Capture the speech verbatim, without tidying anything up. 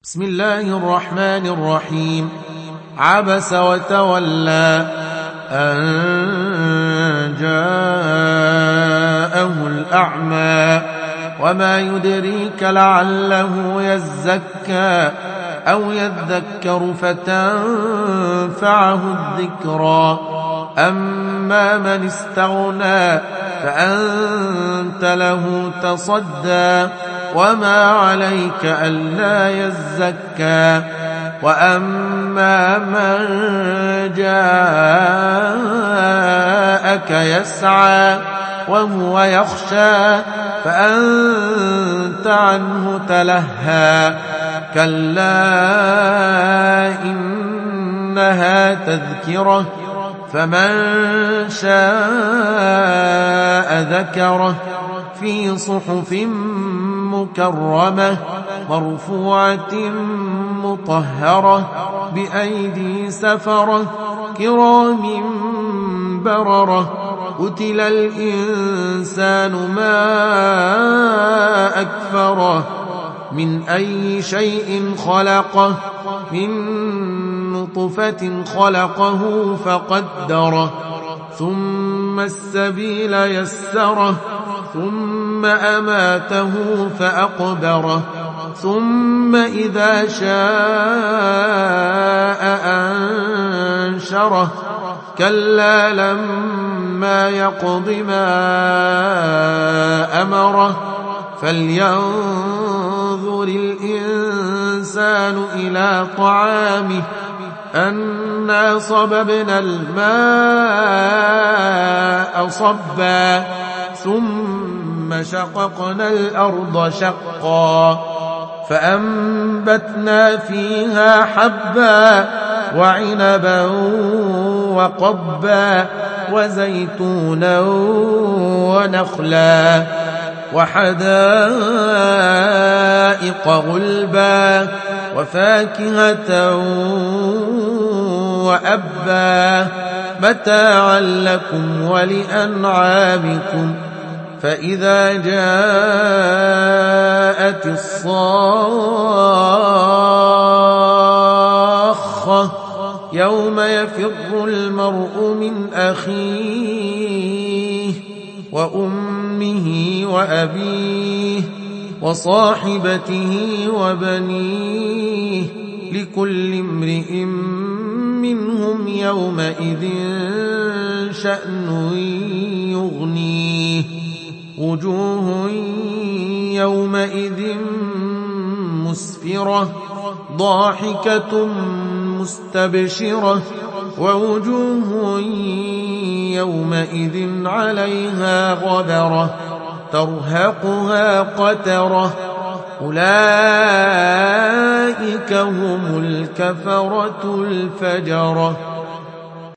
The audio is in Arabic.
بسم الله الرحمن الرحيم. عبس وتولى أن جاءه الأعمى وما يدريك لعله يزكى أو يذكر فتنفعه الذكرى. أما من استغنى فأنت له تصدى وما عليك ألا يزكى. وأما من جاءك يسعى وهو يخشى فأنت عنه تلهى. كلا إنها تذكرة فمن شاء ذكره في صحف مكرمة مرفوعة مطهرة بأيدي سفرة كرام بررة. قتل الإنسان ما أكفره من أي شيء خلقه من نطفة خلقه فقدره ثم السبيل يسره ثم أماته فأقبره ثم إذا شاء أنشره. كلا لما يقض ما أمره فلينظر الإنسان إلى طعامه أنا صببنا الماء صبا ثم شققنا الأرض شقا فأنبتنا فيها حبا وعنبا وقبا وزيتونا ونخلا وحدائق غلبا وفاكهة وأبا متاعا لكم ولأنعامكم. فإذا جاءت الصاخة يوم يفر المرء من أخيه وأمه وأبيه وصاحبته وبنيه لكل امرئ منهم يومئذ شأن يغنيه. وجوه يومئذ مسفرة ضاحكة مستبشرة ووجوه يومئذ عليها غبرة ترهقها قترة أولئك هم الكفرة الفجرة.